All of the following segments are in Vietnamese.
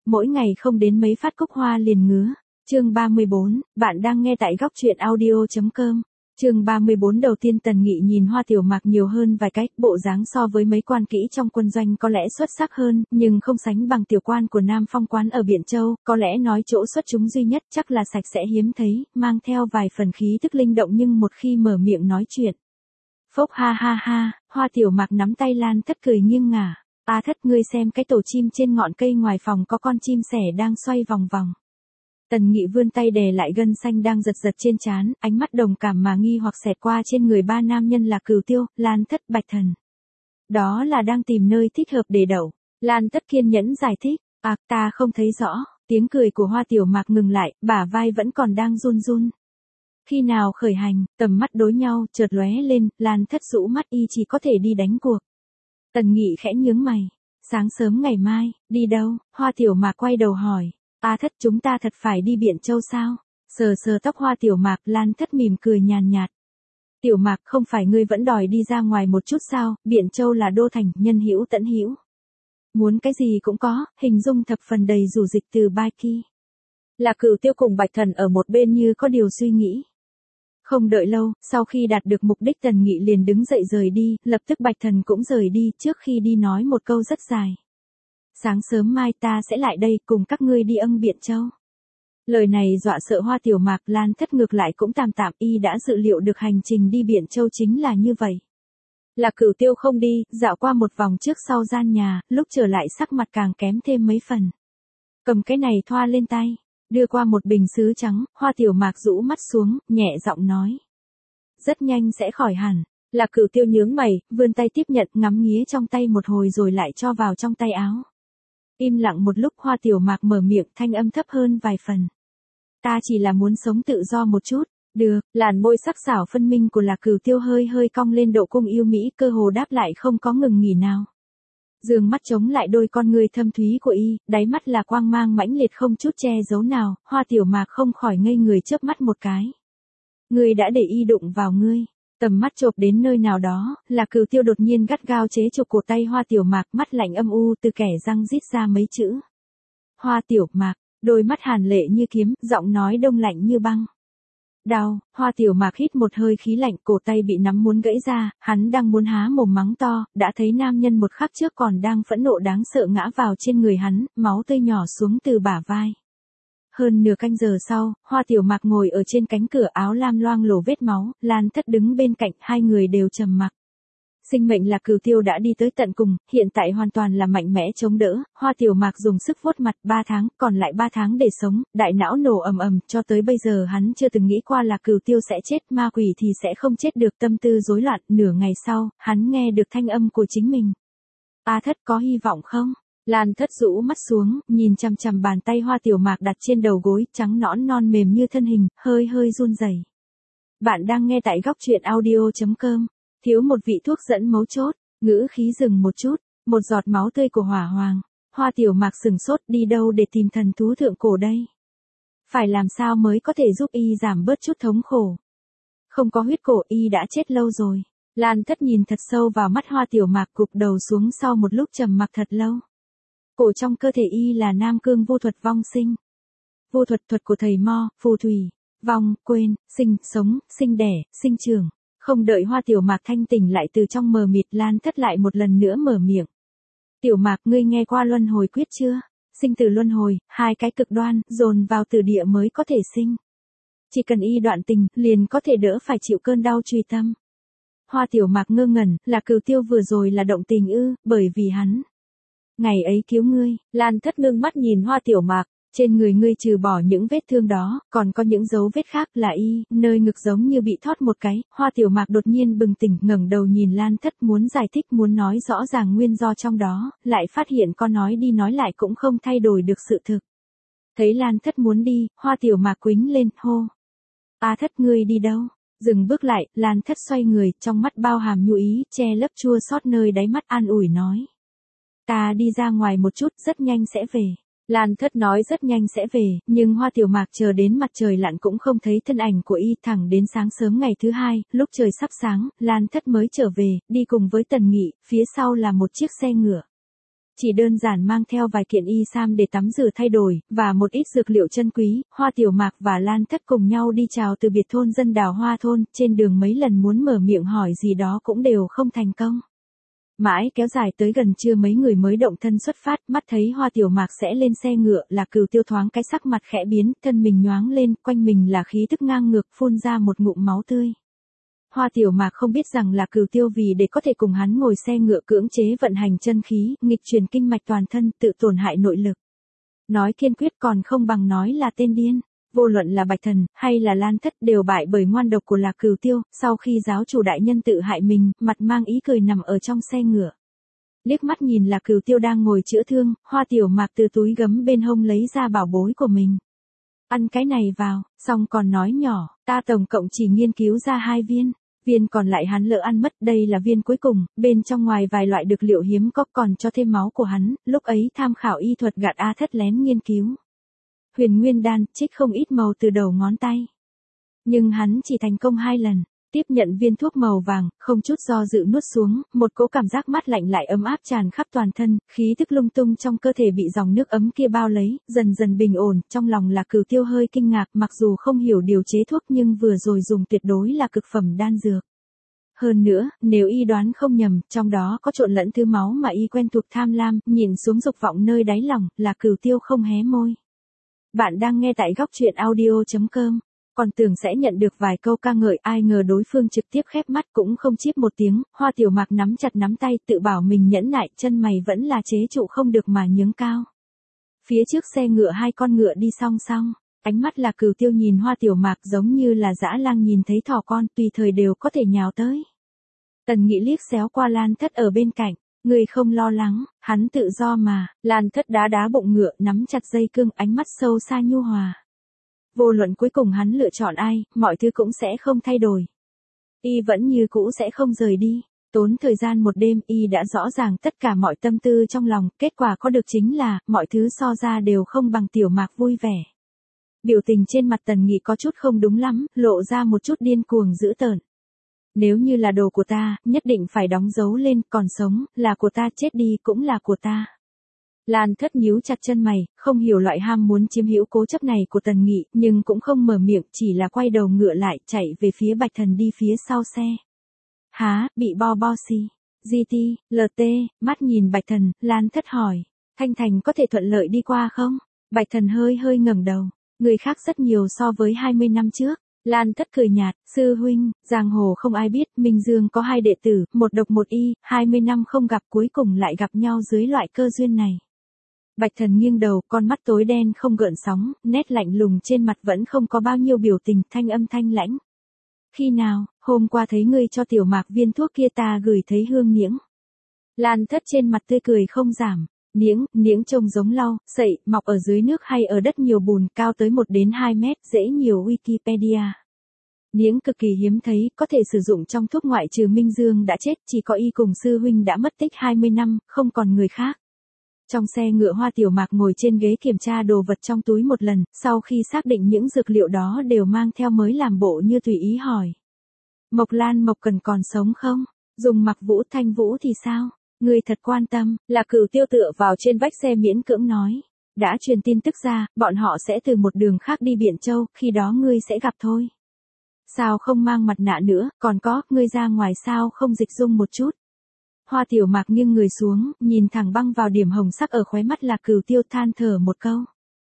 mỗi ngày không đến mấy phát cúc hoa liền ngứa. Chương 34, bạn đang nghe tại góc truyện audio.com. Chương 34 đầu tiên Tần Nghị nhìn Hoa Tiểu Mạc nhiều hơn vài cách, bộ dáng so với mấy quan kỹ trong quân doanh có lẽ xuất sắc hơn, nhưng không sánh bằng tiểu quan của Nam Phong quán ở Biện Châu, có lẽ nói chỗ xuất chúng duy nhất chắc là sạch sẽ hiếm thấy, mang theo vài phần khí thức linh động nhưng một khi mở miệng nói chuyện. Phốc ha ha ha, Hoa Tiểu Mạc nắm tay Lan Thất cười nghiêng ngả. A Thất, ngươi xem cái tổ chim trên ngọn cây ngoài phòng có con chim sẻ đang xoay vòng vòng. Tần Nghị vươn tay đè lại gân xanh đang giật giật trên trán, ánh mắt đồng cảm mà nghi hoặc xẹt qua trên người ba nam nhân là Cửu Tiêu, Lan Thất, Bạch Thần. Đó là đang tìm nơi thích hợp để đậu. Lan Thất kiên nhẫn giải thích, ta không thấy rõ. Tiếng cười của Hoa Tiểu Mạc ngừng lại, bả vai vẫn còn đang run run. Khi nào khởi hành, tầm mắt đối nhau, chợt lóe lên, Lan Thất rũ mắt y chỉ có thể đi đánh cuộc. Tần Nghị khẽ nhướng mày. Sáng sớm ngày mai, đi đâu? Hoa Tiểu Mạc quay đầu hỏi. A Thất, chúng ta thật phải đi Biện Châu sao? Sờ sờ tóc Hoa Tiểu Mạc, Lan Thất mỉm cười nhàn nhạt. Tiểu Mạc, không phải ngươi vẫn đòi đi ra ngoài một chút sao? Biện Châu là đô thành, nhân hữu tẫn hữu. Muốn cái gì cũng có, hình dung thập phần đầy rủ dịch từ bai ki. Là Cửu Tiêu cùng Bạch Thần ở một bên như có điều suy nghĩ. Không đợi lâu, sau khi đạt được mục đích Tần Nghị liền đứng dậy rời đi, lập tức Bạch Thần cũng rời đi, trước khi đi nói một câu rất dài. Sáng sớm mai ta sẽ lại đây cùng các ngươi đi Biện Châu. Lời này dọa sợ Hoa Tiểu Mạc, Lan Thất ngược lại cũng tạm y đã dự liệu được hành trình đi Biện Châu chính là như vậy. Là Cửu Tiêu không đi, dạo qua một vòng trước sau gian nhà, lúc trở lại sắc mặt càng kém thêm mấy phần. Cầm cái này thoa lên tay, đưa qua một bình sứ trắng, Hoa Tiểu Mạc rũ mắt xuống, nhẹ giọng nói. Rất nhanh sẽ khỏi hẳn. Là Cửu Tiêu nhướng mày, vươn tay tiếp nhận, ngắm nghía trong tay một hồi rồi lại cho vào trong tay áo. Im lặng một lúc, Hoa Tiểu Mạc mở miệng, thanh âm thấp hơn vài phần. Ta chỉ là muốn sống tự do một chút. Được, làn môi sắc sảo phân minh của Là Cửu Tiêu hơi hơi cong lên độ cung yêu mỹ, cơ hồ đáp lại không có ngừng nghỉ nào. Dương mắt chống lại đôi con người thâm thúy của y, đáy mắt là quang mang mãnh liệt không chút che giấu nào, Hoa Tiểu Mạc không khỏi ngây người chớp mắt một cái. Ngươi đã để y đụng vào ngươi. Tầm mắt chộp đến nơi nào đó, Là Cửu Tiêu đột nhiên gắt gao chế chụp cổ tay Hoa Tiểu Mạc, mắt lạnh âm u từ kẻ răng rít ra mấy chữ. Hoa Tiểu Mạc, đôi mắt hàn lệ như kiếm, giọng nói đông lạnh như băng. Đau, Hoa Tiểu Mạc hít một hơi khí lạnh, cổ tay bị nắm muốn gãy ra, hắn đang muốn há mồm mắng to, đã thấy nam nhân một khắc trước còn đang phẫn nộ đáng sợ ngã vào trên người hắn, máu tươi nhỏ xuống từ bả vai. Hơn nửa canh giờ sau, Hoa Tiểu Mạc ngồi ở trên cánh cửa, áo lam loang lổ vết máu, Lan Thất đứng bên cạnh, hai người đều trầm mặc. Sinh mệnh Là Cửu Tiêu đã đi tới tận cùng, hiện tại hoàn toàn là mạnh mẽ chống đỡ, Hoa Tiểu Mạc dùng sức vuốt mặt, 3 tháng, còn lại 3 tháng để sống, đại não nổ ầm ầm, cho tới bây giờ hắn chưa từng nghĩ qua Là Cửu Tiêu sẽ chết, ma quỷ thì sẽ không chết được, tâm tư rối loạn, nửa ngày sau, hắn nghe được thanh âm của chính mình. A Thất, có hy vọng không? Lan Thất rũ mắt xuống, nhìn chằm chằm bàn tay Hoa Tiểu Mạc đặt trên đầu gối, trắng nõn non mềm như thân hình, hơi hơi run rẩy. Bạn đang nghe tại góc truyện audio.com. Thiếu một vị thuốc dẫn mấu chốt, ngữ khí dừng một chút, một giọt máu tươi của hỏa hoàng. Hoa Tiểu Mạc sừng sốt, đi đâu để tìm thần thú thượng cổ đây? Phải làm sao mới có thể giúp y giảm bớt chút thống khổ? Không có huyết cổ, y đã chết lâu rồi. Lan Thất nhìn thật sâu vào mắt Hoa Tiểu Mạc, gục đầu xuống sau một lúc trầm mặc thật lâu. Cổ trong cơ thể y là nam cương vô thuật vong sinh. Vô thuật thuật của thầy Mo, phù thủy, vong, quên, sinh, sống, sinh đẻ, sinh trưởng. Không đợi Hoa Tiểu Mạc thanh tỉnh lại từ trong mờ mịt, Lan Thất lại một lần nữa mở miệng. Tiểu Mạc, ngươi nghe qua luân hồi quyết chưa? Sinh tử luân hồi, hai cái cực đoan, dồn vào tử địa mới có thể sinh. Chỉ cần y đoạn tình, liền có thể đỡ phải chịu cơn đau truy tâm. Hoa Tiểu Mạc ngơ ngẩn, Là Cửu Tiêu vừa rồi là động tình ư, bởi vì hắn. Ngày ấy cứu ngươi, Lan Thất ngưng mắt nhìn Hoa Tiểu Mạc. Trên người ngươi trừ bỏ những vết thương đó, còn có những dấu vết khác là y, nơi ngực giống như bị thót một cái, Hoa Tiểu Mạc đột nhiên bừng tỉnh, ngẩng đầu nhìn Lan Thất, muốn giải thích, muốn nói rõ ràng nguyên do trong đó, lại phát hiện có nói đi nói lại cũng không thay đổi được sự thực. Thấy Lan Thất muốn đi, Hoa Tiểu Mạc quĩnh lên, hô. A Thất, ngươi đi đâu? Dừng bước lại, Lan Thất xoay người, trong mắt bao hàm nhu ý, che lấp chua xót nơi đáy mắt, an ủi nói. Ta đi ra ngoài một chút, rất nhanh sẽ về. Lan Thất nói rất nhanh sẽ về, nhưng Hoa Tiểu Mạc chờ đến mặt trời lặn cũng không thấy thân ảnh của y, thẳng đến sáng sớm ngày thứ hai, lúc trời sắp sáng, Lan Thất mới trở về, đi cùng với Tần Nghị, phía sau là một chiếc xe ngựa. chỉ đơn giản mang theo vài kiện y sam để tắm rửa thay đổi, và một ít dược liệu chân quý. Hoa Tiểu Mạc và Lan Thất cùng nhau đi chào từ biệt thôn dân Đào Hoa thôn, trên đường mấy lần muốn mở miệng hỏi gì đó cũng đều không thành công. Mãi kéo dài tới gần trưa mấy người mới động thân xuất phát, mắt thấy Hoa Tiểu Mạc sẽ lên xe ngựa, là Cửu Tiêu thoáng cái sắc mặt khẽ biến, thân mình nhoáng lên, quanh mình là khí tức ngang ngược, phun ra một ngụm máu tươi. Hoa Tiểu Mạc không biết rằng là Cửu Tiêu vì để có thể cùng hắn ngồi xe ngựa cưỡng chế vận hành chân khí, nghịch truyền kinh mạch toàn thân, tự tổn hại nội lực. Nói kiên quyết còn không bằng nói là tên điên. Vô luận là Bạch Thần, hay là Lan Thất đều bại bởi ngoan độc của Lạc Cửu Tiêu, sau khi giáo chủ đại nhân tự hại mình, mặt mang ý cười nằm ở trong xe ngựa. Liếc mắt nhìn Lạc Cửu Tiêu đang ngồi chữa thương, Hoa Tiểu Mạc từ túi gấm bên hông lấy ra bảo bối của mình. Ăn cái này vào, xong còn nói nhỏ, ta tổng cộng chỉ nghiên cứu ra 2 viên. Viên còn lại hắn lỡ ăn mất, đây là viên cuối cùng, bên trong ngoài vài loại dược liệu hiếm có còn cho thêm máu của hắn, lúc ấy tham khảo y thuật gạt A Thất lén nghiên cứu. Huyền Nguyên Đan, trích không ít màu từ đầu ngón tay. Nhưng hắn chỉ thành công 2 lần, tiếp nhận viên thuốc màu vàng, không chút do dự nuốt xuống, một cỗ cảm giác mát lạnh lại ấm áp tràn khắp toàn thân, khí tức lung tung trong cơ thể bị dòng nước ấm kia bao lấy, dần dần bình ổn, trong lòng là Cửu Tiêu hơi kinh ngạc, mặc dù không hiểu điều chế thuốc nhưng vừa rồi dùng tuyệt đối là cực phẩm đan dược. Hơn nữa, nếu y đoán không nhầm, trong đó có trộn lẫn thứ máu mà y quen thuộc tham lam, nhìn xuống dục vọng nơi đáy lòng, là Cửu Tiêu không hé môi. Bạn đang nghe tại góc truyện audio.com. Còn tưởng sẽ nhận được vài câu ca ngợi, ai ngờ đối phương trực tiếp khép mắt cũng không chíp một tiếng. Hoa Tiểu Mạc nắm chặt nắm tay, tự bảo mình nhẫn nại, chân mày vẫn là chế trụ không được mà nhướng cao. Phía trước xe ngựa 2 con ngựa đi song song, ánh mắt là Cửu Tiêu nhìn Hoa Tiểu Mạc giống như là dã lang nhìn thấy thỏ con, tùy thời đều có thể nhào tới. Tần Nghị liếc xéo qua Lan Thất ở bên cạnh. Người không lo lắng, hắn tự do mà. Lan Thất đá đá bụng ngựa, nắm chặt dây cương, ánh mắt sâu xa nhu hòa. Vô luận cuối cùng hắn lựa chọn ai, mọi thứ cũng sẽ không thay đổi. Y vẫn như cũ sẽ không rời đi. Tốn thời gian một đêm, Y đã rõ ràng tất cả mọi tâm tư trong lòng, kết quả có được chính là, mọi thứ so ra đều không bằng Tiểu Mạc vui vẻ. Biểu tình trên mặt Tần Nghị có chút không đúng lắm, lộ ra một chút điên cuồng dữ tợn. Nếu như là đồ của ta, nhất định phải đóng dấu lên, còn sống, là của ta, chết đi cũng là của ta. Lan Thất nhíu chặt chân mày, không hiểu loại ham muốn chiếm hữu cố chấp này của Tần Nghị, nhưng cũng không mở miệng, chỉ là quay đầu ngựa lại, chạy về phía Bạch Thần đi phía sau xe. Há, bị bo si. GT, LT, mắt nhìn Bạch Thần, Lan Thất hỏi, Thanh Thành có thể thuận lợi đi qua không? Bạch Thần hơi ngẩng đầu, người khác rất nhiều so với 20 năm trước. Lan Thất cười nhạt, sư huynh, giang hồ không ai biết, Minh Dương có 2 đệ tử, một độc một y, 20 năm không gặp cuối cùng lại gặp nhau dưới loại cơ duyên này. Bạch Thần nghiêng đầu, con mắt tối đen không gợn sóng, nét lạnh lùng trên mặt vẫn không có bao nhiêu biểu tình, thanh âm thanh lãnh. Khi nào, hôm qua thấy ngươi cho Tiểu Mạc viên thuốc kia ta gửi thấy hương niễng. Lan Thất trên mặt tươi cười không giảm. Niễng trông giống lau, sậy, mọc ở dưới nước hay ở đất nhiều bùn, cao tới 1 đến 2 mét, dễ nhiều Wikipedia. Niễng cực kỳ hiếm thấy, có thể sử dụng trong thuốc ngoại trừ Minh Dương đã chết, chỉ có y cùng sư huynh đã mất tích 20 năm, không còn người khác. Trong xe ngựa Hoa Tiểu Mạc ngồi trên ghế kiểm tra đồ vật trong túi một lần, sau khi xác định những dược liệu đó đều mang theo mới làm bộ như tùy ý hỏi. Mộc Lan Mộc Cần còn sống không? Dùng Mặc Vũ Thanh Vũ thì sao? Người thật quan tâm, là Cửu Tiêu tựa vào trên vách xe miễn cưỡng nói. Đã truyền tin tức ra, bọn họ sẽ từ một đường khác đi Biện Châu, khi đó ngươi sẽ gặp thôi. Sao không mang mặt nạ nữa, còn có, ngươi ra ngoài sao không dịch dung một chút. Hoa Tiểu Mạc nghiêng người xuống, nhìn thẳng băng vào điểm hồng sắc ở khóe mắt là Cửu Tiêu, than thở một câu.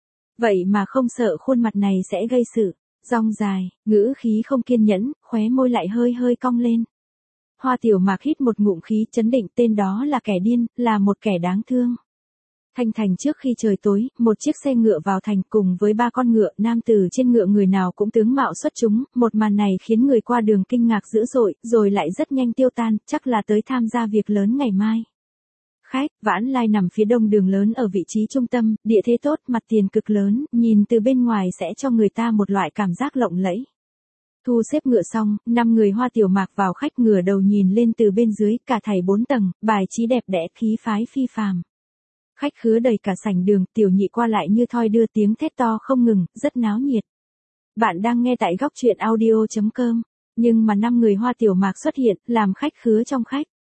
Vậy mà không sợ khuôn mặt này sẽ gây sự. Rong dài, ngữ khí không kiên nhẫn, khóe môi lại hơi cong lên. Hoa Tiểu Mạc hít một ngụm khí, chấn định, tên đó là kẻ điên, là một kẻ đáng thương. Thanh thành trước khi trời tối, một chiếc xe ngựa vào thành cùng với 3 con ngựa, nam tử trên ngựa người nào cũng tướng mạo xuất chúng, một màn này khiến người qua đường kinh ngạc dữ dội, rồi lại rất nhanh tiêu tan, chắc là tới tham gia việc lớn ngày mai. Khách, Vãn Lai nằm phía đông đường lớn ở vị trí trung tâm, địa thế tốt, mặt tiền cực lớn, nhìn từ bên ngoài sẽ cho người ta một loại cảm giác lộng lẫy. Thu xếp ngựa xong, 5 người Hoa Tiểu Mạc vào khách, ngửa đầu nhìn lên từ bên dưới, cả thảy 4 tầng, bài trí đẹp đẽ, khí phái phi phàm. Khách khứa đầy cả sảnh đường, tiểu nhị qua lại như thoi đưa, tiếng thét to không ngừng, rất náo nhiệt. Bạn đang nghe tại góc truyện audio.com, nhưng mà 5 người Hoa Tiểu Mạc xuất hiện, làm khách khứa trong khách.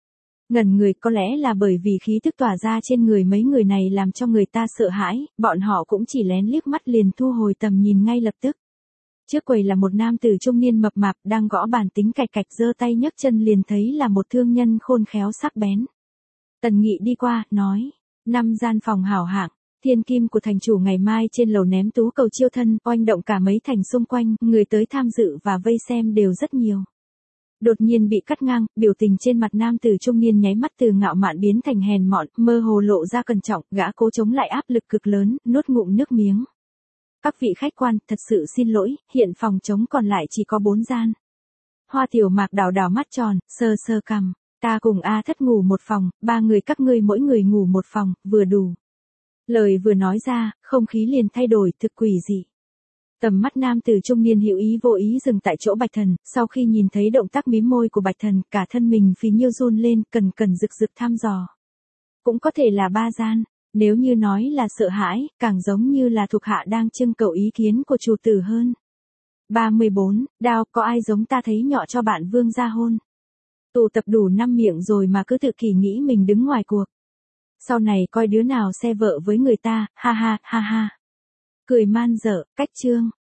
Ngẩn người, có lẽ là bởi vì khí tức tỏa ra trên người mấy người này làm cho người ta sợ hãi, bọn họ cũng chỉ lén liếc mắt liền thu hồi tầm nhìn ngay lập tức. Trước quầy là một nam tử trung niên mập mạp đang gõ bàn tính cạch cạch, giơ tay nhấc chân liền thấy là một thương nhân khôn khéo sắc bén. Tần Nghị đi qua, nói, 5 gian phòng hảo hạng, thiên kim của thành chủ ngày mai trên lầu ném tú cầu chiêu thân, oanh động cả mấy thành xung quanh, người tới tham dự và vây xem đều rất nhiều. Đột nhiên bị cắt ngang, biểu tình trên mặt nam tử trung niên nháy mắt từ ngạo mạn biến thành hèn mọn, mơ hồ lộ ra cẩn trọng, gã cố chống lại áp lực cực lớn, nuốt ngụm nước miếng. Các vị khách quan, thật sự xin lỗi, hiện phòng trống còn lại chỉ có 4 gian. Hoa Tiểu Mạc đảo đảo mắt tròn, sơ sơ cằm, ta cùng A Thất ngủ một phòng, 3 người các ngươi mỗi người ngủ một phòng, vừa đủ. Lời vừa nói ra, không khí liền thay đổi, thực quỷ dị. Tầm mắt nam tử trung niên hữu ý vô ý dừng tại chỗ Bạch Thần, sau khi nhìn thấy động tác mím môi của Bạch Thần, cả thân mình phí nhiêu run lên, cần rực rực thăm dò. Cũng có thể là 3 gian, nếu như nói là sợ hãi, càng giống như là thuộc hạ đang trưng cầu ý kiến của chủ tử hơn. 34, Đao, có ai giống ta thấy nhọ cho bạn vương gia hôn? Tụ tập đủ 5 miệng rồi mà cứ tự kỷ nghĩ mình đứng ngoài cuộc. Sau này coi đứa nào xe vợ với người ta, ha ha, ha ha. Cười man dở, cách chương.